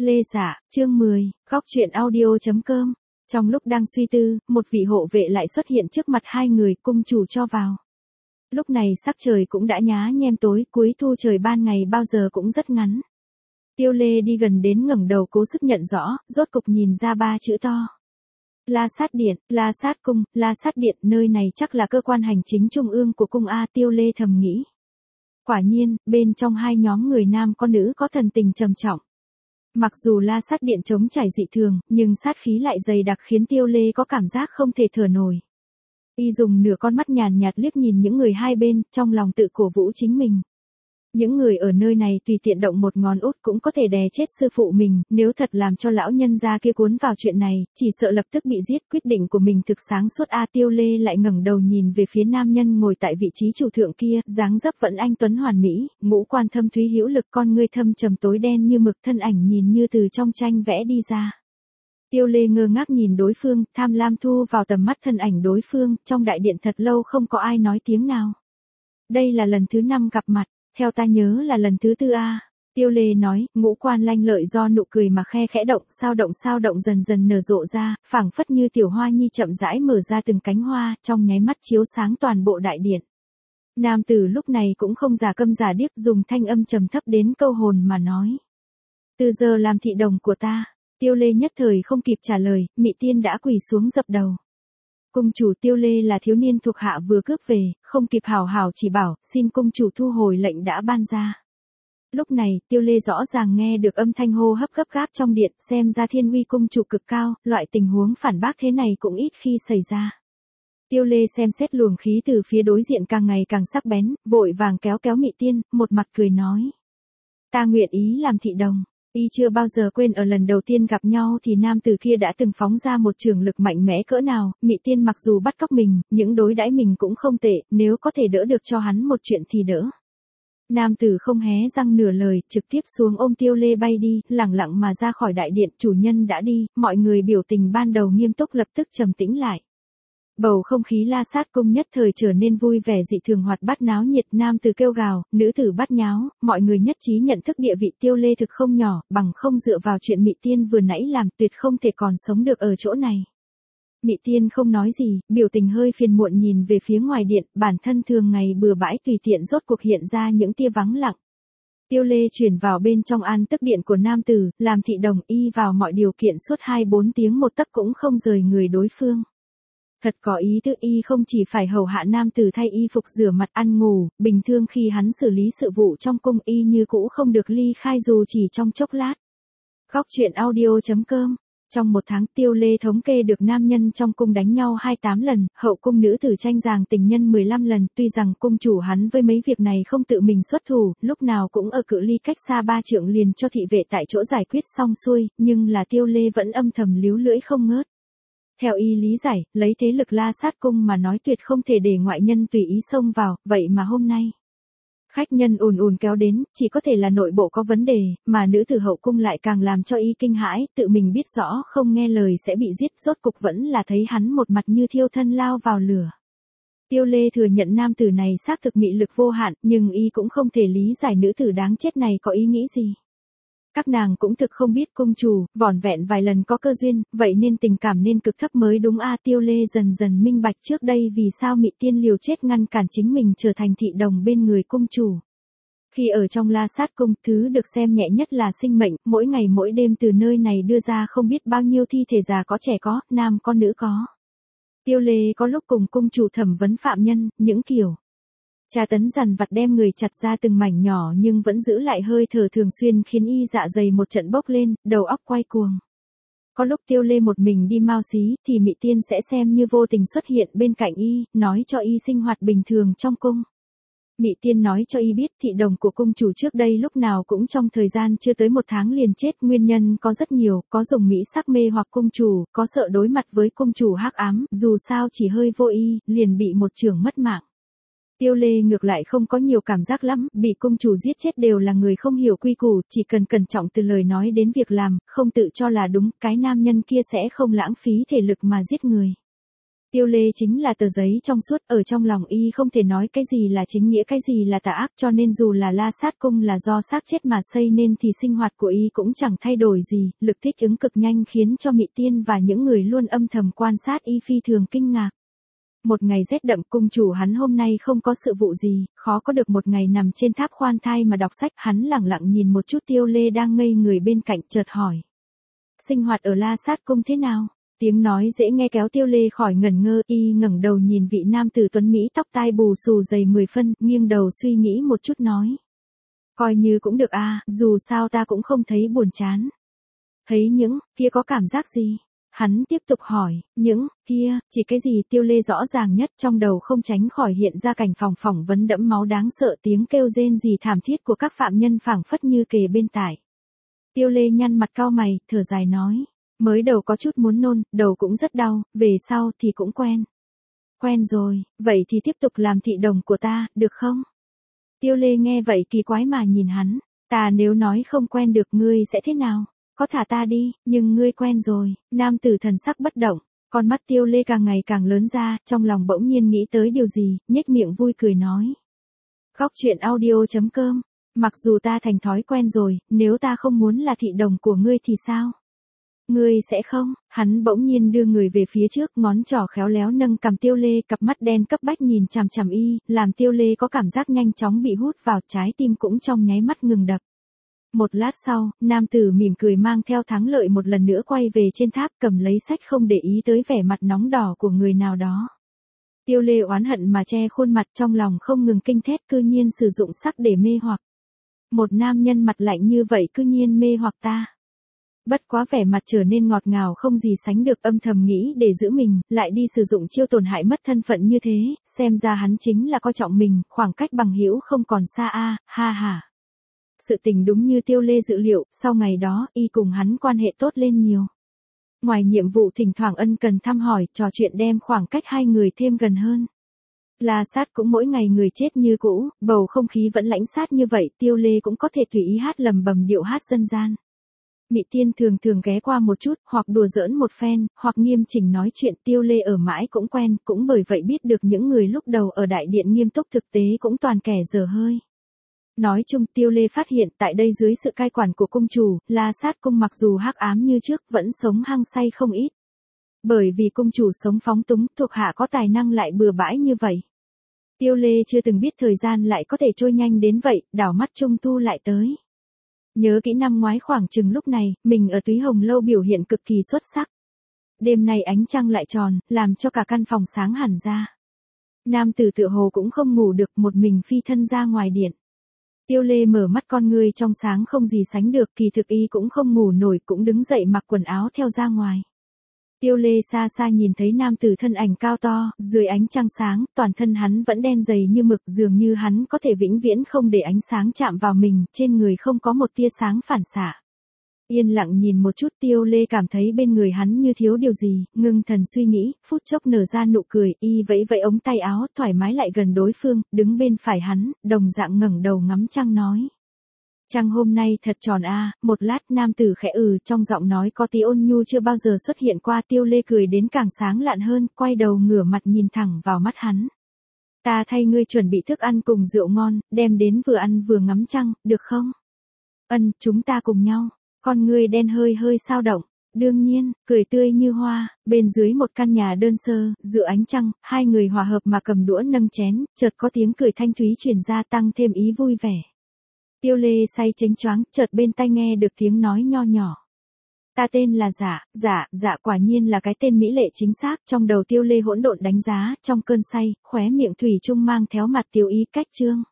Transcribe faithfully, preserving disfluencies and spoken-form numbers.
Lê Dạ, chương mười, góc truyện audio.com. Trong lúc đang suy tư, một vị hộ vệ lại xuất hiện trước mặt hai người, cung chủ cho vào. Lúc này sắc trời cũng đã nhá nhem tối, cuối thu trời ban ngày bao giờ cũng rất ngắn. Tiêu Lê đi gần đến ngẩng đầu cố sức nhận rõ, rốt cục nhìn ra ba chữ to. La Sát Điện, La Sát Cung, La Sát Điện, nơi này chắc là cơ quan hành chính trung ương của cung A, Tiêu Lê thầm nghĩ. Quả nhiên, bên trong hai nhóm người nam con nữ có thần tình trầm trọng. Mặc dù La Sát Điện trống trải dị thường, nhưng sát khí lại dày đặc khiến Tiêu Lê có cảm giác không thể thở nổi. Y dùng nửa con mắt nhàn nhạt liếc nhìn những người hai bên, trong lòng tự cổ vũ chính mình. Những người ở nơi này tùy tiện động một ngón út cũng có thể đè chết sư phụ mình, nếu thật làm cho lão nhân gia kia cuốn vào chuyện này, chỉ sợ lập tức bị giết. Quyết định của mình thực sáng suốt. A Tiêu Lê lại ngẩng đầu nhìn về phía nam nhân ngồi tại vị trí chủ thượng kia, dáng dấp vẫn anh tuấn hoàn mỹ, ngũ quan thâm thúy hữu lực, con ngươi thâm trầm tối đen như mực, thân ảnh nhìn như từ trong tranh vẽ đi ra. Tiêu Lê ngơ ngác nhìn đối phương, tham lam thu vào tầm mắt thân ảnh đối phương, trong đại điện thật lâu không có ai nói tiếng nào. Đây là lần thứ năm gặp mặt. Theo ta nhớ là lần thứ tư a. Tiêu Lê nói, ngũ quan lanh lợi do nụ cười mà khe khẽ động, sao động sao động dần dần nở rộ ra, phảng phất như tiểu hoa nhi chậm rãi mở ra từng cánh hoa, trong nháy mắt chiếu sáng toàn bộ đại điện. Nam tử lúc này cũng không giả câm giả điếc, dùng thanh âm trầm thấp đến câu hồn mà nói. Từ giờ làm thị đồng của ta. Tiêu Lê nhất thời không kịp trả lời, Mị Tiên đã quỳ xuống dập đầu. Cung chủ. Tiêu Lê là thiếu niên thuộc hạ vừa cướp về, không kịp hào hào chỉ bảo, xin cung chủ thu hồi lệnh đã ban ra. Lúc này, Tiêu Lê rõ ràng nghe được âm thanh hô hấp gấp gáp trong điện, xem ra thiên uy cung chủ cực cao, loại tình huống phản bác thế này cũng ít khi xảy ra. Tiêu Lê xem xét luồng khí từ phía đối diện càng ngày càng sắc bén, vội vàng kéo kéo Mị Tiên, một mặt cười nói. Ta nguyện ý làm thị đồng. Y chưa bao giờ quên ở lần đầu tiên gặp nhau thì nam tử kia đã từng phóng ra một trường lực mạnh mẽ cỡ nào. Mị Tiên mặc dù bắt cóc mình, những đối đãi mình cũng không tệ, nếu có thể đỡ được cho hắn một chuyện thì đỡ. Nam tử không hé răng nửa lời, trực tiếp xuống ôm Tiêu Lê bay đi, lẳng lặng mà ra khỏi đại điện. Chủ nhân đã đi, mọi người biểu tình ban đầu nghiêm túc lập tức trầm tĩnh lại. Bầu không khí La Sát Cung nhất thời trở nên vui vẻ dị thường hoạt bát náo nhiệt, nam tử kêu gào, nữ tử bắt nháo, mọi người nhất trí nhận thức địa vị Tiêu Lê thực không nhỏ, bằng không dựa vào chuyện Mị Tiên vừa nãy làm tuyệt không thể còn sống được ở chỗ này. Mị Tiên không nói gì, biểu tình hơi phiền muộn nhìn về phía ngoài điện, bản thân thường ngày bừa bãi tùy tiện rốt cuộc hiện ra những tia vắng lặng. Tiêu Lê chuyển vào bên trong an tức điện của nam tử, làm thị đồng, y vào mọi điều kiện suốt hai bốn tiếng một tấc cũng không rời người đối phương. Thật có ý tứ, y không chỉ phải hầu hạ nam tử thay y phục rửa mặt ăn ngủ, bình thường khi hắn xử lý sự vụ trong cung y như cũ không được ly khai dù chỉ trong chốc lát. Góc truyện audio.com. Trong một tháng Tiêu Lê thống kê được nam nhân trong cung đánh nhau hai mươi tám lần, hậu cung nữ tử tranh giành tình nhân mười lăm lần, tuy rằng cung chủ hắn với mấy việc này không tự mình xuất thủ, lúc nào cũng ở cự ly cách xa ba trượng liền cho thị vệ tại chỗ giải quyết xong xuôi, nhưng là Tiêu Lê vẫn âm thầm líu lưỡi không ngớt. Theo y lý giải, lấy thế lực La Sát Cung mà nói tuyệt không thể để ngoại nhân tùy ý xông vào, vậy mà hôm nay. Khách nhân ùn ùn kéo đến, chỉ có thể là nội bộ có vấn đề, mà nữ tử hậu cung lại càng làm cho y kinh hãi, tự mình biết rõ không nghe lời sẽ bị giết, rốt cục vẫn là thấy hắn một mặt như thiêu thân lao vào lửa. Tiêu Lê thừa nhận nam tử này xác thực mị lực vô hạn, nhưng y cũng không thể lý giải nữ tử đáng chết này có ý nghĩ gì. Các nàng cũng thực không biết cung chủ, vỏn vẹn vài lần có cơ duyên, vậy nên tình cảm nên cực thấp mới đúng a. Tiêu Lê dần dần minh bạch trước đây vì sao Mị Tiên liều chết ngăn cản chính mình trở thành thị đồng bên người cung chủ. Khi ở trong La Sát Cung, thứ được xem nhẹ nhất là sinh mệnh, mỗi ngày mỗi đêm từ nơi này đưa ra không biết bao nhiêu thi thể già có trẻ có, nam có nữ có. Tiêu Lê có lúc cùng cung chủ thẩm vấn phạm nhân, những kiểu trà tấn dằn vặt đem người chặt ra từng mảnh nhỏ nhưng vẫn giữ lại hơi thở thường xuyên khiến y dạ dày một trận bốc lên, đầu óc quay cuồng. Có lúc Tiêu Lê một mình đi mao xí thì Mị Tiên sẽ xem như vô tình xuất hiện bên cạnh y, nói cho y sinh hoạt bình thường trong cung. Mị Tiên nói cho y biết thị đồng của cung chủ trước đây lúc nào cũng trong thời gian chưa tới một tháng liền chết, nguyên nhân có rất nhiều, có dùng mỹ sắc mê hoặc cung chủ, có sợ đối mặt với cung chủ hắc ám, dù sao chỉ hơi vô ý, liền bị một chưởng mất mạng. Tiêu Lê ngược lại không có nhiều cảm giác lắm, bị cung chủ giết chết đều là người không hiểu quy củ, chỉ cần cẩn trọng từ lời nói đến việc làm, không tự cho là đúng, cái nam nhân kia sẽ không lãng phí thể lực mà giết người. Tiêu Lê chính là tờ giấy trong suốt, ở trong lòng y không thể nói cái gì là chính nghĩa cái gì là tà ác, cho nên dù là La Sát Cung là do xác chết mà xây nên thì sinh hoạt của y cũng chẳng thay đổi gì, lực thích ứng cực nhanh khiến cho Mị Tiên và những người luôn âm thầm quan sát y phi thường kinh ngạc. Một ngày rét đậm, cung chủ hắn hôm nay không có sự vụ gì, khó có được một ngày nằm trên tháp khoan thai mà đọc sách, hắn lẳng lặng nhìn một chút Tiêu Lê đang ngây người bên cạnh, chợt hỏi. Sinh hoạt ở La Sát Cung thế nào? Tiếng nói dễ nghe kéo Tiêu Lê khỏi ngẩn ngơ, y ngẩng đầu nhìn vị nam tử tuấn Mỹ tóc tai bù xù dày mười phân, nghiêng đầu suy nghĩ một chút nói. Coi như cũng được a, dù sao ta cũng không thấy buồn chán. Thấy những kia có cảm giác gì? Hắn tiếp tục hỏi, những kia, chỉ cái gì? Tiêu Lê rõ ràng nhất trong đầu không tránh khỏi hiện ra cảnh phòng phỏng vấn đẫm máu đáng sợ, tiếng kêu rên rỉ thảm thiết của các phạm nhân phảng phất như kề bên tai. Tiêu Lê nhăn mặt cau mày, thở dài nói. Mới đầu có chút muốn nôn, đầu cũng rất đau, về sau thì cũng quen. Quen rồi, vậy thì tiếp tục làm thị đồng của ta, được không? Tiêu Lê nghe vậy kỳ quái mà nhìn hắn, ta nếu nói không quen được ngươi sẽ thế nào? Có thả ta đi, nhưng ngươi quen rồi. Nam tử thần sắc bất động, con mắt Tiêu Lê càng ngày càng lớn ra, trong lòng bỗng nhiên nghĩ tới điều gì, nhếch miệng vui cười nói. Góc truyện audio chấm com, mặc dù ta thành thói quen rồi, nếu ta không muốn là thị đồng của ngươi thì sao? Ngươi sẽ không? Hắn bỗng nhiên đưa người về phía trước, ngón trỏ khéo léo nâng cằm Tiêu Lê, cặp mắt đen cấp bách nhìn chằm chằm y, làm Tiêu Lê có cảm giác nhanh chóng bị hút vào, trái tim cũng trong nháy mắt ngừng đập. Một lát sau, nam tử mỉm cười mang theo thắng lợi một lần nữa quay về trên tháp, cầm lấy sách không để ý tới vẻ mặt nóng đỏ của người nào đó. Tiêu Lê oán hận mà che khuôn mặt, trong lòng không ngừng kinh thét, cư nhiên sử dụng sắc để mê hoặc. Một nam nhân mặt lạnh như vậy cư nhiên mê hoặc ta. Bất quá vẻ mặt trở nên ngọt ngào không gì sánh được, âm thầm nghĩ để giữ mình, lại đi sử dụng chiêu tổn hại mất thân phận như thế, xem ra hắn chính là coi trọng mình, khoảng cách bằng hữu không còn xa a, ha ha. Sự tình đúng như Tiêu Lê dự liệu, sau ngày đó, y cùng hắn quan hệ tốt lên nhiều. Ngoài nhiệm vụ thỉnh thoảng ân cần thăm hỏi, trò chuyện đem khoảng cách hai người thêm gần hơn. La Sát cũng mỗi ngày người chết như cũ, bầu không khí vẫn lãnh sát như vậy, Tiêu Lê cũng có thể tùy ý hát lầm bầm điệu hát dân gian. Mị Tiên thường thường ghé qua một chút, hoặc đùa giỡn một phen, hoặc nghiêm chỉnh nói chuyện, Tiêu Lê ở mãi cũng quen, cũng bởi vậy biết được những người lúc đầu ở đại điện nghiêm túc thực tế cũng toàn kẻ dở hơi. Nói chung, Tiêu Lê phát hiện tại đây dưới sự cai quản của cung chủ, La Sát Cung mặc dù hắc ám như trước, vẫn sống hăng say không ít. Bởi vì cung chủ sống phóng túng, thuộc hạ có tài năng lại bừa bãi như vậy. Tiêu Lê chưa từng biết thời gian lại có thể trôi nhanh đến vậy, đảo mắt trung thu lại tới. Nhớ kỹ năm ngoái khoảng chừng lúc này, mình ở Túy Hồng Lâu biểu hiện cực kỳ xuất sắc. Đêm nay ánh trăng lại tròn, làm cho cả căn phòng sáng hẳn ra. Nam tử tựa hồ cũng không ngủ được, một mình phi thân ra ngoài điện. Tiêu Lê mở mắt, con ngươi trong sáng không gì sánh được, kỳ thực y cũng không ngủ nổi, cũng đứng dậy mặc quần áo theo ra ngoài. Tiêu Lê xa xa nhìn thấy nam tử thân ảnh cao to, dưới ánh trăng sáng, toàn thân hắn vẫn đen dày như mực, dường như hắn có thể vĩnh viễn không để ánh sáng chạm vào mình, trên người không có một tia sáng phản xạ. Yên lặng nhìn một chút, Tiêu Lê cảm thấy bên người hắn như thiếu điều gì, ngưng thần suy nghĩ, phút chốc nở ra nụ cười, y vẫy vẫy ống tay áo, thoải mái lại gần đối phương, đứng bên phải hắn, đồng dạng ngẩng đầu ngắm trăng nói. Trăng hôm nay thật tròn a, một lát nam tử khẽ ừ, trong giọng nói có tí ôn nhu chưa bao giờ xuất hiện qua. Tiêu Lê cười đến càng sáng lạn hơn, quay đầu ngửa mặt nhìn thẳng vào mắt hắn. Ta thay ngươi chuẩn bị thức ăn cùng rượu ngon, đem đến vừa ăn vừa ngắm trăng, được không? Ân, chúng ta cùng nhau. Con ngươi đen hơi hơi sao động. Đương nhiên, cười tươi như hoa, bên dưới một căn nhà đơn sơ, giữa ánh trăng, hai người hòa hợp mà cầm đũa nâng chén, chợt có tiếng cười thanh thúy truyền ra tăng thêm ý vui vẻ. Tiêu Lê say chánh choáng, chợt bên tai nghe được tiếng nói nho nhỏ. Ta tên là Dạ, Dạ, Dạ quả nhiên là cái tên mỹ lệ chính xác, trong đầu Tiêu Lê hỗn độn đánh giá, trong cơn say, khóe miệng thủy chung mang theo mặt tiêu ý cách trương.